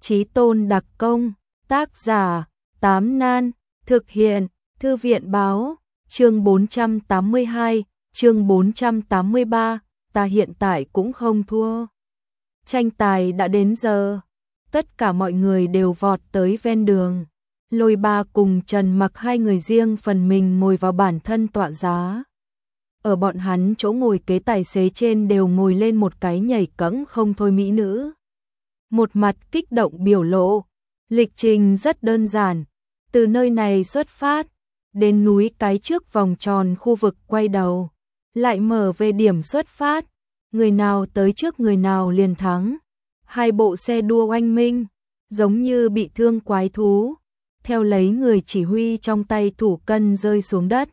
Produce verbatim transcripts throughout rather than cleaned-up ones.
Chí Tôn đặc công, tác giả, Tám Nan, thực hiện, Thư viện báo, chương bốn trăm tám mươi hai, chương bốn trăm tám mươi ba, ta hiện tại cũng không thua. Tranh tài đã đến giờ, tất cả mọi người đều vọt tới ven đường. Lôi Ba cùng Trần Mặc hai người riêng phần mình ngồi vào bản thân tọa giá. Ở bọn hắn chỗ ngồi kế tài xế trên đều ngồi lên một cái nhảy cẫng không thôi mỹ nữ. Một mặt kích động biểu lộ, lịch trình rất đơn giản, từ nơi này xuất phát, đến núi cái trước vòng tròn khu vực quay đầu, lại mở về điểm xuất phát, người nào tới trước người nào liền thắng. Hai bộ xe đua oanh minh, giống như bị thương quái thú, theo lấy người chỉ huy trong tay thủ cân rơi xuống đất.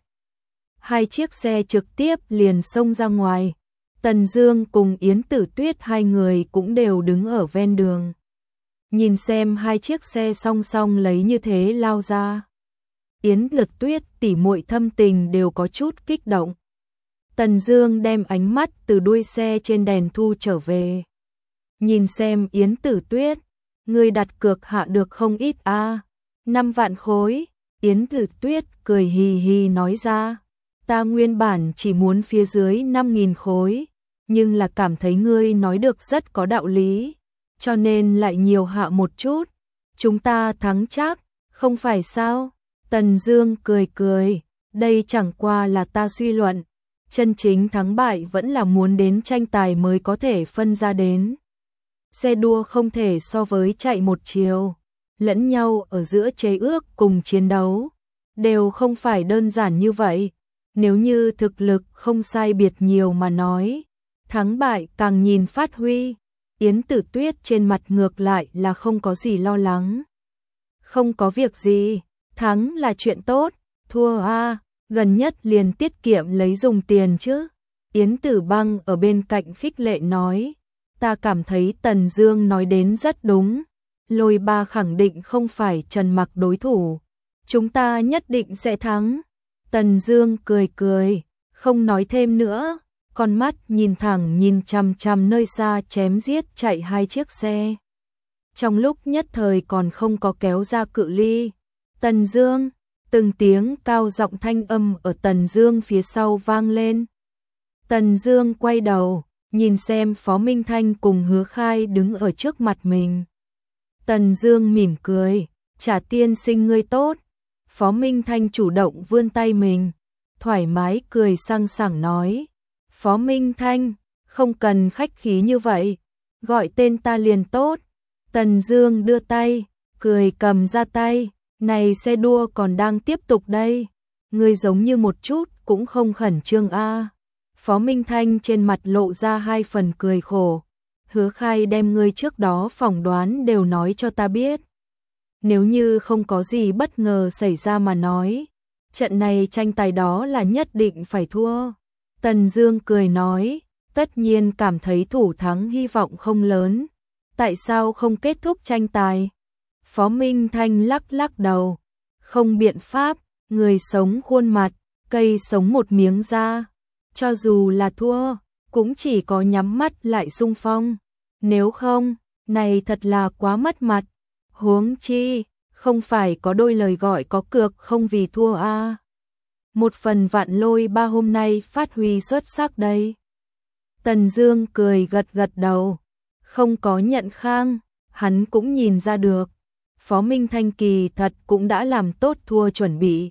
Hai chiếc xe trực tiếp liền xông ra ngoài. Tần Dương cùng Yến Tử Tuyết hai người cũng đều đứng ở ven đường. Nhìn xem hai chiếc xe song song lấy như thế lao ra. Yến Lực Tuyết tỉ muội thâm tình đều có chút kích động. Tần Dương đem ánh mắt từ đuôi xe trên đèn thu trở về. Nhìn xem Yến Tử Tuyết, ngươi đặt cược hạ được không ít a? À? năm vạn khối. Yến Tử Tuyết cười hì hì nói ra. Ta nguyên bản chỉ muốn phía dưới năm nghìn khối, nhưng là cảm thấy ngươi nói được rất có đạo lý, cho nên lại nhiều hạ một chút. Chúng ta thắng chắc, không phải sao? Tần Dương cười cười, đây chẳng qua là ta suy luận, chân chính thắng bại vẫn là muốn đến tranh tài mới có thể phân ra đến. Xe đua không thể so với chạy một chiều, lẫn nhau ở giữa chế ước cùng chiến đấu, đều không phải đơn giản như vậy. Nếu như thực lực không sai biệt nhiều mà nói, thắng bại càng nhìn phát huy. Yến Tử Tuyết trên mặt ngược lại là không có gì lo lắng. Không có việc gì, thắng là chuyện tốt, thua a, gần nhất liền tiết kiệm lấy dùng tiền chứ. Yến Tử Băng ở bên cạnh khích lệ nói, ta cảm thấy Tần Dương nói đến rất đúng, Lôi Ba khẳng định không phải Trần Mặc đối thủ, chúng ta nhất định sẽ thắng. Tần Dương cười cười, không nói thêm nữa, con mắt nhìn thẳng nhìn chằm chằm nơi xa chém giết chạy hai chiếc xe. Trong lúc nhất thời còn không có kéo ra cự ly, Tần Dương, từng tiếng cao giọng thanh âm ở Tần Dương phía sau vang lên. Tần Dương quay đầu, nhìn xem Phó Minh Thanh cùng Hứa Khai đứng ở trước mặt mình. Tần Dương mỉm cười, Trả tiên sinh ngươi tốt. Phó Minh Thanh chủ động vươn tay mình, thoải mái cười sang sảng nói. Phó Minh Thanh, không cần khách khí như vậy, gọi tên ta liền tốt. Tần Dương đưa tay, cười cầm ra tay, này xe đua còn đang tiếp tục đây. Ngươi giống như một chút cũng không khẩn trương a. À. Phó Minh Thanh trên mặt lộ ra hai phần cười khổ. Hứa Khai đem ngươi trước đó phỏng đoán đều nói cho ta biết. Nếu như không có gì bất ngờ xảy ra mà nói, trận này tranh tài đó là nhất định phải thua. Tần Dương cười nói, tất nhiên cảm thấy thủ thắng hy vọng không lớn, tại sao không kết thúc tranh tài? Phó Minh Thanh lắc lắc đầu, không biện pháp, người sống khuôn mặt, cây sống một miếng da, cho dù là thua, cũng chỉ có nhắm mắt lại xung phong, nếu không, này thật là quá mất mặt. Huống chi, không phải có đôi lời gọi có cược không vì thua a. À. Một phần Vạn Lôi Ba hôm nay phát huy xuất sắc đây. Tần Dương cười gật gật đầu, không có nhận khang, hắn cũng nhìn ra được. Phó Minh Thanh kỳ thật cũng đã làm tốt thua chuẩn bị.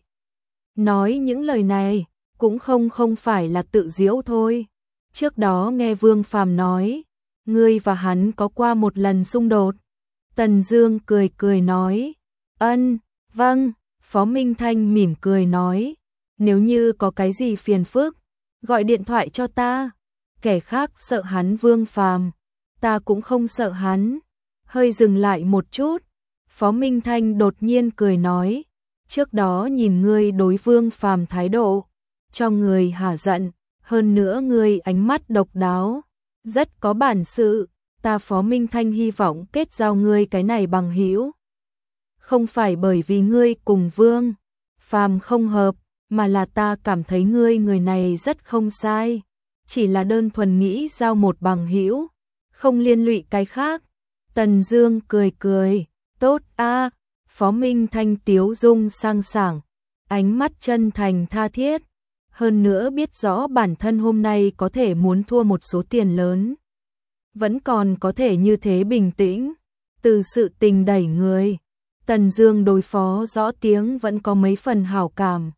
Nói những lời này, cũng không không phải là tự giễu thôi. Trước đó nghe Vương Phàm nói, ngươi và hắn có qua một lần xung đột. Tần Dương cười cười nói, ân, vâng. Phó Minh Thanh mỉm cười nói, nếu như có cái gì phiền phức, gọi điện thoại cho ta. Kẻ khác sợ hắn Vương Phàm, ta cũng không sợ hắn. Hơi dừng lại một chút, Phó Minh Thanh đột nhiên cười nói, trước đó nhìn ngươi đối Vương Phàm thái độ, cho người hả giận, hơn nữa ngươi ánh mắt độc đáo, rất có bản sự. Ta Phó Minh Thanh hy vọng kết giao ngươi cái này bằng hữu. Không phải bởi vì ngươi cùng Vương Phàm không hợp, mà là ta cảm thấy ngươi người này rất không sai, chỉ là đơn thuần nghĩ giao một bằng hữu, không liên lụy cái khác. Tần Dương cười cười, tốt a. Phó Minh Thanh tiếu dung sang sảng, ánh mắt chân thành tha thiết, hơn nữa biết rõ bản thân hôm nay có thể muốn thua một số tiền lớn, vẫn còn có thể như thế bình tĩnh, từ sự tình đẩy người. Tần Dương đối phó rõ tiếng vẫn có mấy phần hảo cảm.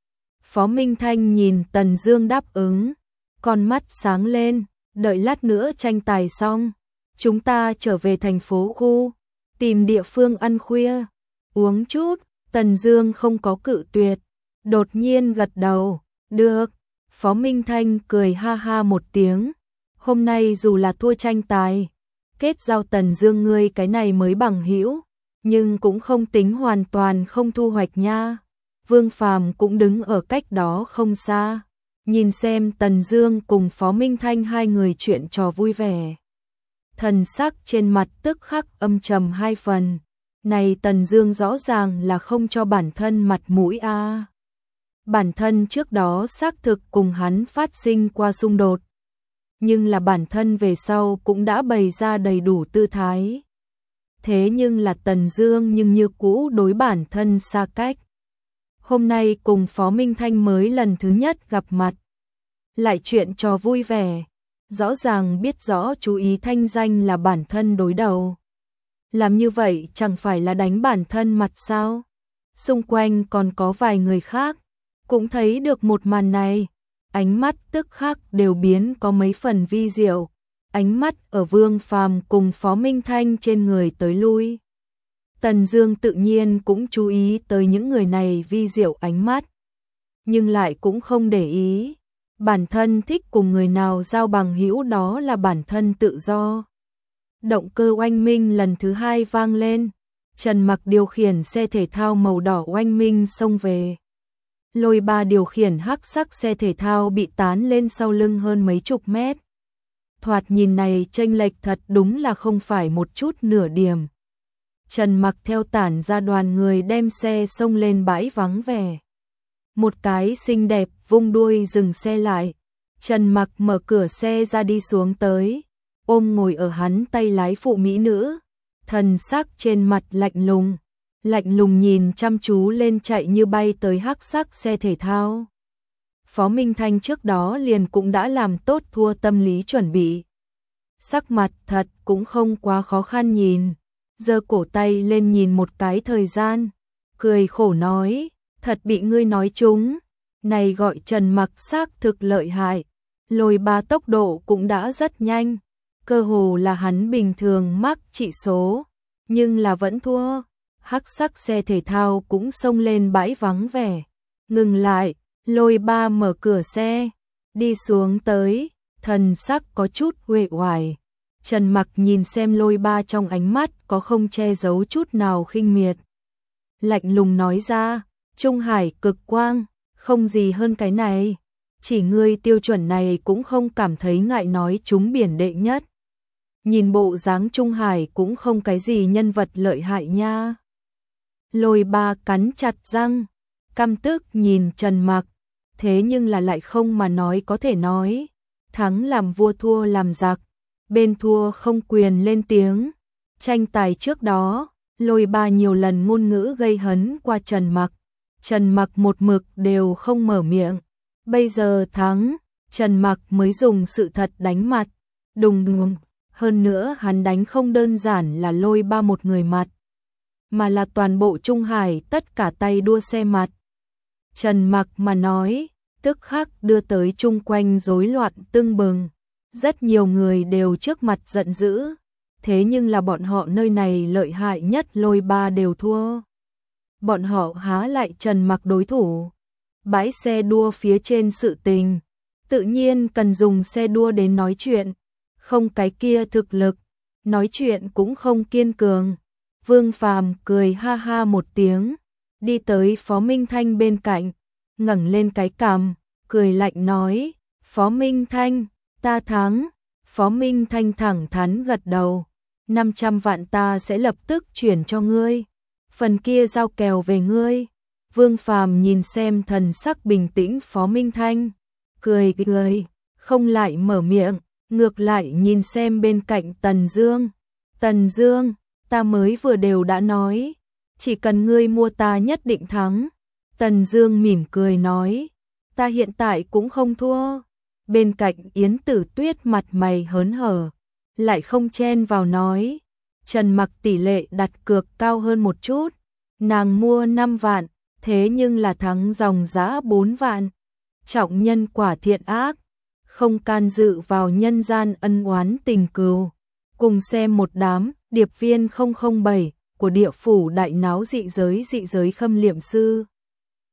Phó Minh Thanh nhìn Tần Dương đáp ứng, con mắt sáng lên, đợi lát nữa tranh tài xong, chúng ta trở về thành phố khu, tìm địa phương ăn khuya, uống chút. Tần Dương không có cự tuyệt, đột nhiên gật đầu, được. Phó Minh Thanh cười ha ha một tiếng, hôm nay dù là thua tranh tài, kết giao Tần Dương ngươi cái này mới bằng hữu, nhưng cũng không tính hoàn toàn không thu hoạch nha. Vương Phàm cũng đứng ở cách đó không xa, nhìn xem Tần Dương cùng Phó Minh Thanh hai người chuyện trò vui vẻ. Thần sắc trên mặt tức khắc âm trầm hai phần, này Tần Dương rõ ràng là không cho bản thân mặt mũi a. À. Bản thân trước đó xác thực cùng hắn phát sinh qua xung đột, nhưng là bản thân về sau cũng đã bày ra đầy đủ tư thái. Thế nhưng là Tần Dương nhưng như cũ đối bản thân xa cách. Hôm nay cùng Phó Minh Thanh mới lần thứ nhất gặp mặt, lại chuyện trò vui vẻ, rõ ràng biết rõ chú ý thanh danh là bản thân đối đầu. Làm như vậy chẳng phải là đánh bản thân mặt sao? Xung quanh còn có vài người khác, cũng thấy được một màn này, ánh mắt tức khắc đều biến có mấy phần vi diệu, ánh mắt ở Vương Phàm cùng Phó Minh Thanh trên người tới lui. Tần Dương tự nhiên cũng chú ý tới những người này vi diệu ánh mắt, nhưng lại cũng không để ý, bản thân thích cùng người nào giao bằng hữu đó là bản thân tự do. Động cơ oanh minh lần thứ hai vang lên, Trần Mặc điều khiển xe thể thao màu đỏ oanh minh xông về. Lôi Ba điều khiển hắc sắc xe thể thao bị tán lên sau lưng hơn mấy chục mét. Thoạt nhìn này chênh lệch thật đúng là không phải một chút nửa điểm. Trần Mặc theo tản ra đoàn người đem xe xông lên bãi vắng vẻ. Một cái xinh đẹp vung đuôi dừng xe lại. Trần Mặc mở cửa xe ra đi xuống tới, ôm ngồi ở hắn tay lái phụ mỹ nữ, thần sắc trên mặt lạnh lùng, lạnh lùng nhìn chăm chú lên chạy như bay tới hắc sắc xe thể thao. Phó Minh Thanh trước đó liền cũng đã làm tốt thua tâm lý chuẩn bị. Sắc mặt thật cũng không quá khó khăn nhìn, giơ cổ tay lên nhìn một cái thời gian, cười khổ nói, thật bị ngươi nói trúng, này gọi Trần Mặc xác thực lợi hại, Lôi Ba tốc độ cũng đã rất nhanh, cơ hồ là hắn bình thường mắc trị số, nhưng là vẫn thua. Hắc sắc xe thể thao cũng xông lên bãi vắng vẻ, ngừng lại, Lôi Ba mở cửa xe, đi xuống tới, thần sắc có chút uể oải. Trần Mặc nhìn xem Lôi Ba trong ánh mắt có không che giấu chút nào khinh miệt. Lạnh lùng nói ra, Trung Hải cực quang, không gì hơn cái này. Chỉ ngươi tiêu chuẩn này cũng không cảm thấy ngại nói chúng biển đệ nhất. Nhìn bộ dáng Trung Hải cũng không cái gì nhân vật lợi hại nha. Lôi Ba cắn chặt răng, căm tức nhìn Trần Mặc, thế nhưng là lại không mà nói có thể nói. Thắng làm vua thua làm giặc, bên thua không quyền lên tiếng. Tranh tài trước đó, Lôi Ba nhiều lần ngôn ngữ gây hấn qua Trần Mặc. Trần Mặc một mực đều không mở miệng. Bây giờ thắng, Trần Mặc mới dùng sự thật đánh mặt. Đùng đùng, hơn nữa hắn đánh không đơn giản là Lôi Ba một người mặt, mà là toàn bộ Trung Hải tất cả tay đua xe mặt. Trần Mặc mà nói, tức khắc đưa tới chung quanh rối loạn tưng bừng. Rất nhiều người đều trước mặt giận dữ, thế nhưng là bọn họ nơi này lợi hại nhất Lôi Ba đều thua. Bọn họ há lại Trần Mặc đối thủ. Bãi xe đua phía trên sự tình, tự nhiên cần dùng xe đua đến nói chuyện, không cái kia thực lực, nói chuyện cũng không kiên cường. Vương Phàm cười ha ha một tiếng, đi tới Phó Minh Thanh bên cạnh, ngẩng lên cái cằm, cười lạnh nói, Phó Minh Thanh, ta thắng. Phó Minh Thanh thẳng thắn gật đầu, năm trăm vạn ta sẽ lập tức chuyển cho ngươi, phần kia giao kèo về ngươi. Vương Phàm nhìn xem thần sắc bình tĩnh Phó Minh Thanh, cười cười, không lại mở miệng, ngược lại nhìn xem bên cạnh Tần Dương. Tần Dương, ta mới vừa đều đã nói, chỉ cần ngươi mua ta nhất định thắng. Tần Dương mỉm cười nói, ta hiện tại cũng không thua. Bên cạnh Yến Tử Tuyết mặt mày hớn hở, lại không chen vào nói, Trần Mặc tỷ lệ đặt cược cao hơn một chút, nàng mua năm vạn, thế nhưng là thắng dòng giá bốn vạn. Trọng nhân quả thiện ác, không can dự vào nhân gian ân oán tình cừu. Cùng xem một đám điệp viên không không bảy của địa phủ đại náo dị giới dị giới khâm liệm sư.